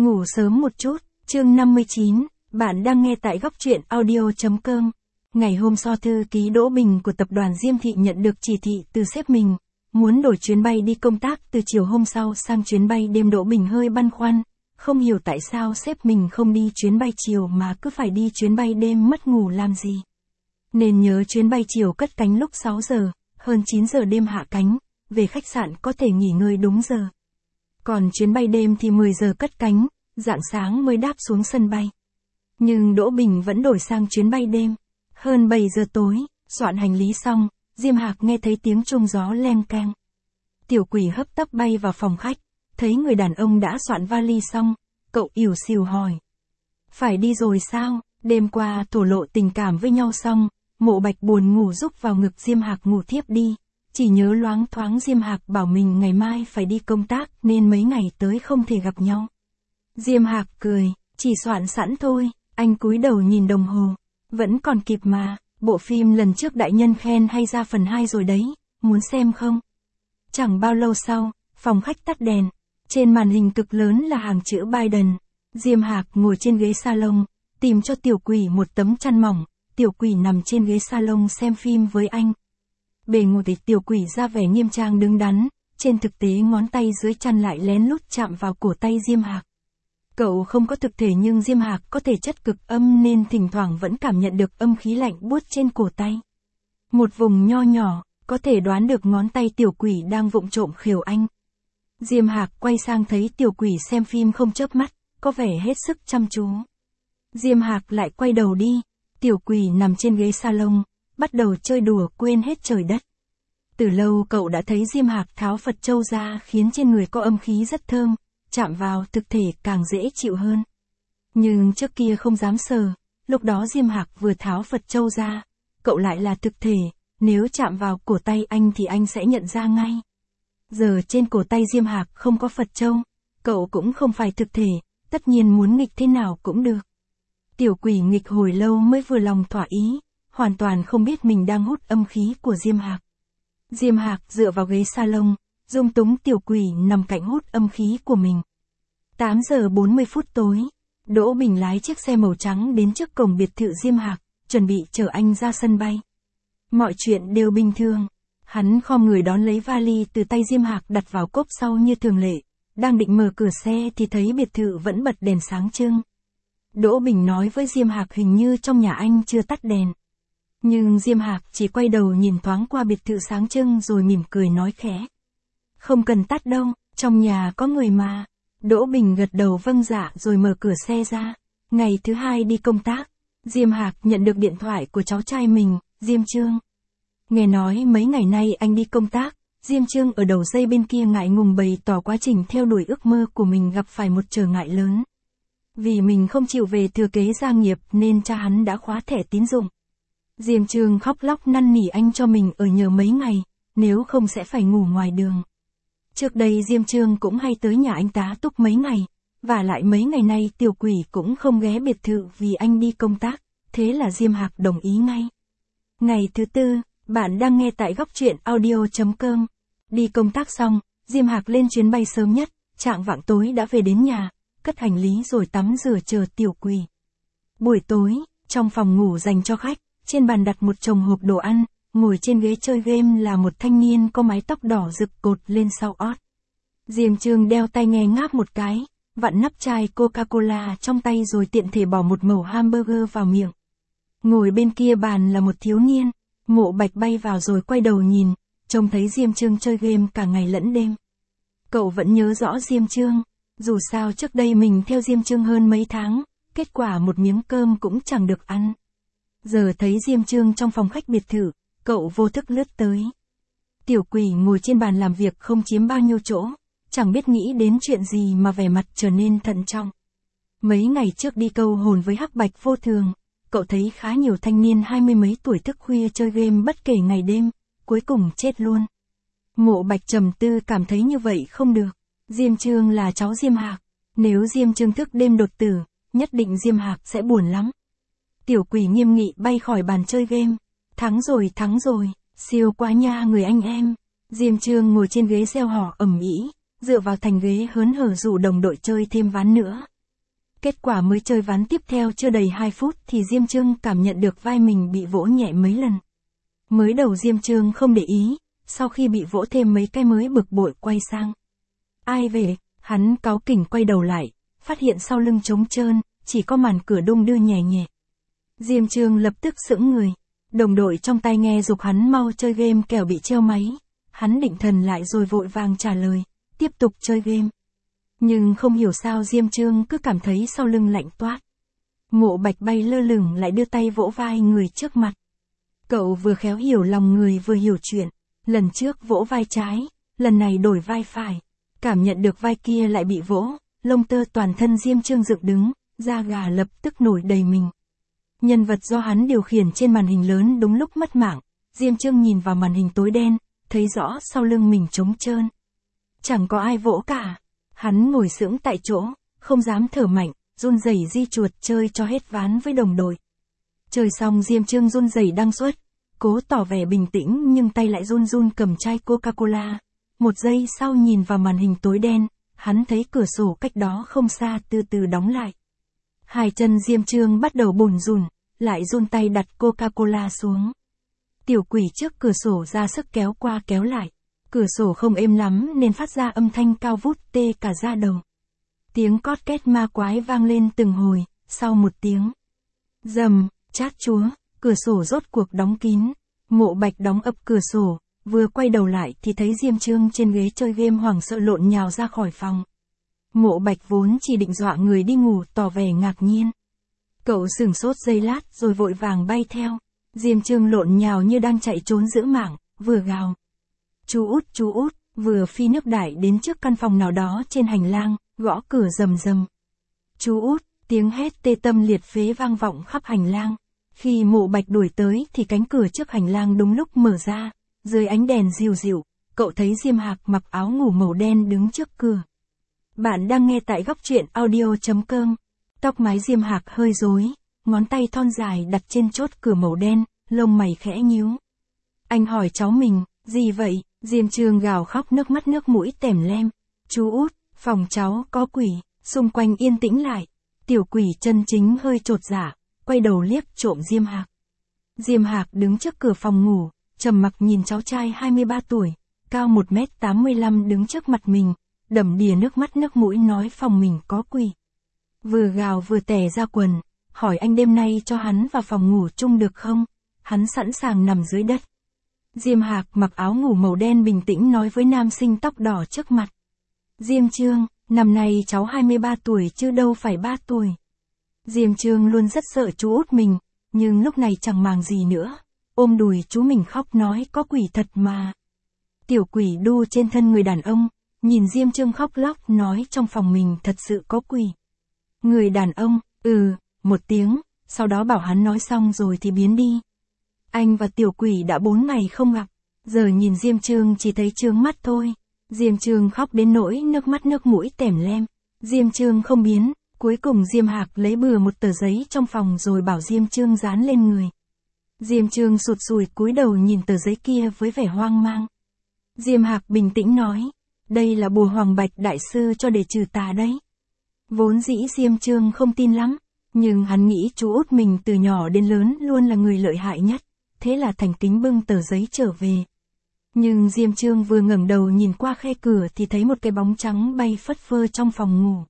Ngủ sớm một chút, chương 59, bạn đang nghe tại góc truyện audio.com. Ngày hôm sau thư ký Đỗ Bình của tập đoàn Diêm Thị nhận được chỉ thị từ sếp mình, muốn đổi chuyến bay đi công tác từ chiều hôm sau sang chuyến bay đêm. Đỗ Bình hơi băn khoăn, không hiểu tại sao sếp mình không đi chuyến bay chiều mà cứ phải đi chuyến bay đêm, mất ngủ làm gì. Nên nhớ chuyến bay chiều cất cánh lúc 6 giờ, hơn 9 giờ đêm hạ cánh, về khách sạn có thể nghỉ ngơi đúng giờ. Còn chuyến bay đêm thì 10 giờ cất cánh, rạng sáng mới đáp xuống sân bay. Nhưng Đỗ Bình vẫn đổi sang chuyến bay đêm. Hơn 7 giờ tối, soạn hành lý xong, Diêm Hạc nghe thấy tiếng chuông gió leng keng. Tiểu Quỷ hấp tấp bay vào phòng khách, thấy người đàn ông đã soạn vali xong, cậu ỉu xìu hỏi. Phải đi rồi sao? Đêm qua thổ lộ tình cảm với nhau xong, Mộ Bạch buồn ngủ rúc vào ngực Diêm Hạc ngủ thiếp đi. Chỉ nhớ loáng thoáng Diêm Hạc bảo mình ngày mai phải đi công tác nên mấy ngày tới không thể gặp nhau. Diêm Hạc cười, chỉ soạn sẵn thôi. Anh cúi đầu nhìn đồng hồ. Vẫn còn kịp mà, bộ phim lần trước đại nhân khen hay ra phần 2 rồi đấy, muốn xem không? Chẳng bao lâu sau, phòng khách tắt đèn. Trên màn hình cực lớn là hàng chữ Biden. Diêm Hạc ngồi trên ghế salon, tìm cho Tiểu Quỷ một tấm chăn mỏng. Tiểu Quỷ nằm trên ghế salon xem phim với anh. Bề ngoài Tiểu Quỷ ra vẻ nghiêm trang đứng đắn, trên thực tế ngón tay dưới chăn lại lén lút chạm vào cổ tay Diêm Hạc. Cậu không có thực thể nhưng Diêm Hạc có thể chất cực âm nên thỉnh thoảng vẫn cảm nhận được âm khí lạnh buốt trên cổ tay. Một vùng nho nhỏ, có thể đoán được ngón tay Tiểu Quỷ đang vụng trộm khều anh. Diêm Hạc quay sang thấy Tiểu Quỷ xem phim không chớp mắt, có vẻ hết sức chăm chú. Diêm Hạc lại quay đầu đi, Tiểu Quỷ nằm trên ghế salon, bắt đầu chơi đùa quên hết trời đất. Từ lâu cậu đã thấy Diêm Hạc tháo Phật châu ra khiến trên người có âm khí rất thơm, chạm vào thực thể càng dễ chịu hơn. Nhưng trước kia không dám sờ, lúc đó Diêm Hạc vừa tháo Phật châu ra, cậu lại là thực thể, nếu chạm vào cổ tay anh thì anh sẽ nhận ra ngay. Giờ trên cổ tay Diêm Hạc không có Phật châu, cậu cũng không phải thực thể, tất nhiên muốn nghịch thế nào cũng được. Tiểu Quỷ nghịch hồi lâu mới vừa lòng thỏa ý, hoàn toàn không biết mình đang hút âm khí của Diêm Hạc. Diêm Hạc dựa vào ghế salon, dung túng Tiểu Quỷ nằm cạnh hút âm khí của mình. 8 giờ 40 phút tối, Đỗ Bình lái chiếc xe màu trắng đến trước cổng biệt thự Diêm Hạc, chuẩn bị chở anh ra sân bay. Mọi chuyện đều bình thường. Hắn khom người đón lấy vali từ tay Diêm Hạc đặt vào cốp sau như thường lệ. Đang định mở cửa xe thì thấy biệt thự vẫn bật đèn sáng trưng. Đỗ Bình nói với Diêm Hạc hình như trong nhà anh chưa tắt đèn. Nhưng Diêm Hạc chỉ quay đầu nhìn thoáng qua biệt thự sáng trưng rồi mỉm cười nói khẽ. Không cần tắt đâu, trong nhà có người mà. Đỗ Bình gật đầu vâng dạ rồi mở cửa xe ra. Ngày thứ 2 đi công tác, Diêm Hạc nhận được điện thoại của cháu trai mình, Diêm Trương. Nghe nói mấy ngày nay anh đi công tác, Diêm Trương ở đầu dây bên kia ngại ngùng bày tỏ quá trình theo đuổi ước mơ của mình gặp phải một trở ngại lớn. Vì mình không chịu về thừa kế gia nghiệp nên cha hắn đã khóa thẻ tín dụng. Diêm Trương khóc lóc năn nỉ anh cho mình ở nhờ mấy ngày, nếu không sẽ phải ngủ ngoài đường. Trước đây Diêm Trương cũng hay tới nhà anh tá túc mấy ngày, và lại mấy ngày nay Tiểu Quỷ cũng không ghé biệt thự vì anh đi công tác, thế là Diêm Hạc đồng ý ngay. Ngày thứ 4, bạn đang nghe tại góc truyện audio.com. Đi công tác xong, Diêm Hạc lên chuyến bay sớm nhất, chạng vạng tối đã về đến nhà, cất hành lý rồi tắm rửa chờ Tiểu Quỷ. Buổi tối, trong phòng ngủ dành cho khách, trên bàn đặt một chồng hộp đồ ăn, ngồi trên ghế chơi game là một thanh niên có mái tóc đỏ rực cột lên sau ót. Diêm Trương đeo tai nghe ngáp một cái, vặn nắp chai Coca-Cola trong tay rồi tiện thể bỏ một mẩu hamburger vào miệng. Ngồi bên kia bàn là một thiếu niên, Mộ Bạch bay vào rồi quay đầu nhìn, trông thấy Diêm Trương chơi game cả ngày lẫn đêm. Cậu vẫn nhớ rõ Diêm Trương, dù sao trước đây mình theo Diêm Trương hơn mấy tháng, kết quả một miếng cơm cũng chẳng được ăn. Giờ thấy Diêm Trương trong phòng khách biệt thự, cậu vô thức lướt tới. Tiểu Quỷ ngồi trên bàn làm việc không chiếm bao nhiêu chỗ, chẳng biết nghĩ đến chuyện gì mà vẻ mặt trở nên thận trọng. Mấy ngày trước đi câu hồn với Hắc Bạch Vô Thường, cậu thấy khá nhiều thanh niên 20 mấy tuổi thức khuya chơi game bất kể ngày đêm, cuối cùng chết luôn. Mộ Bạch trầm tư cảm thấy như vậy không được. Diêm Trương là cháu Diêm Hạc, nếu Diêm Trương thức đêm đột tử, nhất định Diêm Hạc sẽ buồn lắm. Tiểu Quỷ nghiêm nghị bay khỏi bàn chơi game. Thắng rồi, siêu quá nha người anh em. Diêm Trương ngồi trên ghế gieo hò ầm ĩ, dựa vào thành ghế hớn hở rủ đồng đội chơi thêm ván nữa. Kết quả mới chơi ván tiếp theo chưa đầy 2 phút thì Diêm Trương cảm nhận được vai mình bị vỗ nhẹ mấy lần. Mới đầu Diêm Trương không để ý, sau khi bị vỗ thêm mấy cái mới bực bội quay sang. Ai về, hắn cáu kỉnh quay đầu lại, phát hiện sau lưng trống trơn, chỉ có màn cửa đung đưa nhẹ nhẹ. Diêm Trương lập tức sững người, đồng đội trong tay nghe giục hắn mau chơi game kẻo bị treo máy. Hắn định thần lại rồi vội vàng trả lời, tiếp tục chơi game. Nhưng không hiểu sao Diêm Trương cứ cảm thấy sau lưng lạnh toát. Mộ Bạch bay lơ lửng lại đưa tay vỗ vai người trước mặt. Cậu vừa khéo hiểu lòng người vừa hiểu chuyện. Lần trước vỗ vai trái, lần này đổi vai phải. Cảm nhận được vai kia lại bị vỗ, lông tơ toàn thân Diêm Trương dựng đứng, da gà lập tức nổi đầy mình. Nhân vật do hắn điều khiển trên màn hình lớn đúng lúc mất mạng. Diêm Trương nhìn vào màn hình tối đen, thấy rõ sau lưng mình trống trơn. Chẳng có ai vỗ cả. Hắn ngồi sững tại chỗ, không dám thở mạnh, run rẩy di chuột chơi cho hết ván với đồng đội. Chơi xong Diêm Trương run rẩy đăng xuất, cố tỏ vẻ bình tĩnh nhưng tay lại run run cầm chai Coca-Cola. Một giây sau nhìn vào màn hình tối đen, hắn thấy cửa sổ cách đó không xa từ từ đóng lại. Hai chân Diêm Trương bắt đầu bủn rủn, lại run tay đặt Coca-Cola xuống. Tiểu quỷ trước cửa sổ ra sức kéo qua kéo lại. Cửa sổ không êm lắm nên phát ra âm thanh cao vút tê cả da đầu. Tiếng cót két ma quái vang lên từng hồi, sau một tiếng rầm, chát chúa, cửa sổ rốt cuộc đóng kín. Mộ Bạch đóng ập cửa sổ, vừa quay đầu lại thì thấy Diêm Trương trên ghế chơi game hoảng sợ lộn nhào ra khỏi phòng. Mộ Bạch vốn chỉ định dọa người đi ngủ tỏ vẻ ngạc nhiên. Cậu sửng sốt giây lát rồi vội vàng bay theo. Diêm Trương lộn nhào như đang chạy trốn giữ mạng, vừa gào. Chú út, vừa phi nước đại đến trước căn phòng nào đó trên hành lang, gõ cửa rầm rầm. Chú út, tiếng hét tê tâm liệt phế vang vọng khắp hành lang. Khi Mộ Bạch đuổi tới thì cánh cửa trước hành lang đúng lúc mở ra, dưới ánh đèn dịu dịu, cậu thấy Diêm Hạc mặc áo ngủ màu đen đứng trước cửa. Bạn đang nghe tại góc truyện audio.com. Tóc mái Diêm Hạc hơi rối, ngón tay thon dài đặt trên chốt cửa màu đen, lông mày khẽ nhíu. Anh hỏi cháu mình, gì vậy? Diêm Trương gào khóc nước mắt nước mũi tèm lem. Chú út, phòng cháu có quỷ, xung quanh yên tĩnh lại. Tiểu quỷ chân chính hơi chột dạ, quay đầu liếc trộm Diêm Hạc. Diêm Hạc đứng trước cửa phòng ngủ, trầm mặc nhìn cháu trai 23 tuổi, cao 1m85 đứng trước mặt mình, đầm đìa nước mắt nước mũi nói phòng mình có quỷ. Vừa gào vừa tè ra quần, hỏi anh đêm nay cho hắn vào phòng ngủ chung được không? Hắn sẵn sàng nằm dưới đất. Diêm Hạc mặc áo ngủ màu đen bình tĩnh nói với nam sinh tóc đỏ trước mặt. Diêm Trương, năm nay cháu 23 tuổi chứ đâu phải 3 tuổi. Diêm Trương luôn rất sợ chú út mình, nhưng lúc này chẳng màng gì nữa. Ôm đùi chú mình khóc nói có quỷ thật mà. Tiểu quỷ đu trên thân người đàn ông, nhìn Diêm Trương khóc lóc nói trong phòng mình thật sự có quỷ. Người đàn ông, một tiếng, sau đó bảo hắn nói xong rồi thì biến đi. Anh và tiểu quỷ đã 4 ngày không gặp, giờ nhìn Diêm Trương chỉ thấy trướng mắt thôi. Diêm Trương khóc đến nỗi nước mắt nước mũi tèm lem. Diêm Trương không biến, cuối cùng Diêm Hạc lấy bừa một tờ giấy trong phòng rồi bảo Diêm Trương dán lên người. Diêm Trương sụt sùi cúi đầu nhìn tờ giấy kia với vẻ hoang mang. Diêm Hạc bình tĩnh nói, đây là bùa Hoàng Bạch đại sư cho để trừ tà đấy. Vốn dĩ Diêm Trương không tin lắm, nhưng hắn nghĩ chú út mình từ nhỏ đến lớn luôn là người lợi hại nhất, thế là thành kính bưng tờ giấy trở về. Nhưng Diêm Trương vừa ngẩng đầu nhìn qua khe cửa thì thấy một cái bóng trắng bay phất phơ trong phòng ngủ.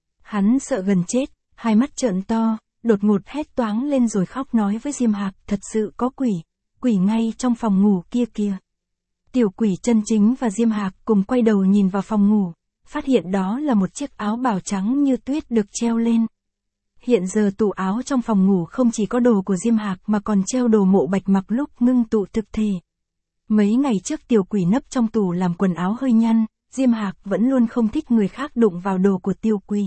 Hắn sợ gần chết, hai mắt trợn to, đột ngột hét toáng lên rồi khóc nói với Diêm Hạc thật sự có quỷ, quỷ ngay trong phòng ngủ kia kìa. Tiểu quỷ chân chính và Diêm Hạc cùng quay đầu nhìn vào phòng ngủ, phát hiện đó là một chiếc áo bào trắng như tuyết được treo lên. Hiện giờ tủ áo trong phòng ngủ không chỉ có đồ của Diêm Hạc mà còn treo đồ Mộ Bạch mặc lúc ngưng tụ thực thể. Mấy ngày trước tiểu quỷ nấp trong tủ làm quần áo hơi nhăn, Diêm Hạc vẫn luôn không thích người khác đụng vào đồ của tiểu quỷ.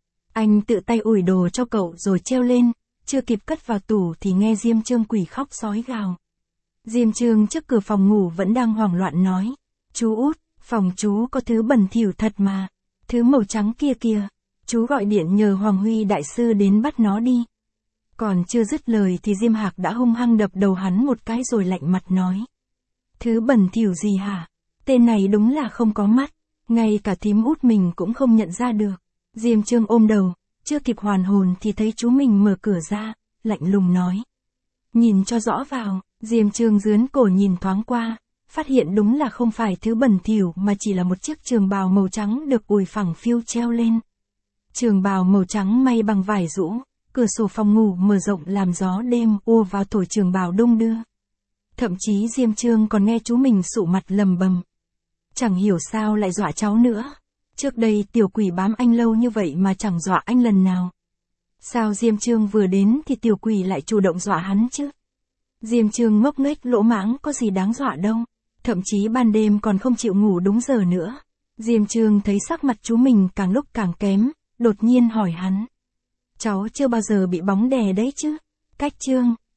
Anh tự tay ủi đồ cho cậu rồi treo lên, chưa kịp cất vào tủ thì nghe Diêm Trương quỷ khóc sói gào. Diêm Trương trước cửa phòng ngủ vẫn đang hoảng loạn nói, chú út, phòng chú có thứ bẩn thỉu thật mà, thứ màu trắng kia kìa, chú gọi điện nhờ Hoàng Huy đại sư đến bắt nó đi. Còn chưa dứt lời thì Diêm Hạc đã hung hăng đập đầu hắn một cái rồi lạnh mặt nói. Thứ bẩn thỉu gì hả? Tên này đúng là không có mắt, ngay cả thím út mình cũng không nhận ra được. Diêm Trương ôm đầu, Chưa kịp hoàn hồn thì thấy chú mình mở cửa ra, lạnh lùng nói. Nhìn cho rõ vào, Diêm Trương dướn cổ nhìn thoáng qua, phát hiện đúng là không phải thứ bẩn thỉu mà chỉ là một chiếc trường bào màu trắng được ủi phẳng phiu treo lên. Trường bào màu trắng may bằng vải rũ, cửa sổ phòng ngủ mở rộng làm gió đêm ùa vào thổi trường bào đung đưa. Thậm chí Diêm Trương còn nghe chú mình sụ mặt lầm bầm. Chẳng hiểu sao lại dọa cháu nữa. Trước đây tiểu quỷ bám anh lâu như vậy mà chẳng dọa anh lần nào. Sao Diêm Trương vừa đến thì tiểu quỷ lại chủ động dọa hắn chứ? Diêm Trương ngốc nghếch lỗ mãng có gì đáng dọa đâu. Thậm chí ban đêm còn không chịu ngủ đúng giờ nữa. Diêm Trương thấy sắc mặt chú mình càng lúc càng kém, đột nhiên hỏi hắn. Cháu chưa bao giờ bị bóng đè đấy chứ? Cách Trương.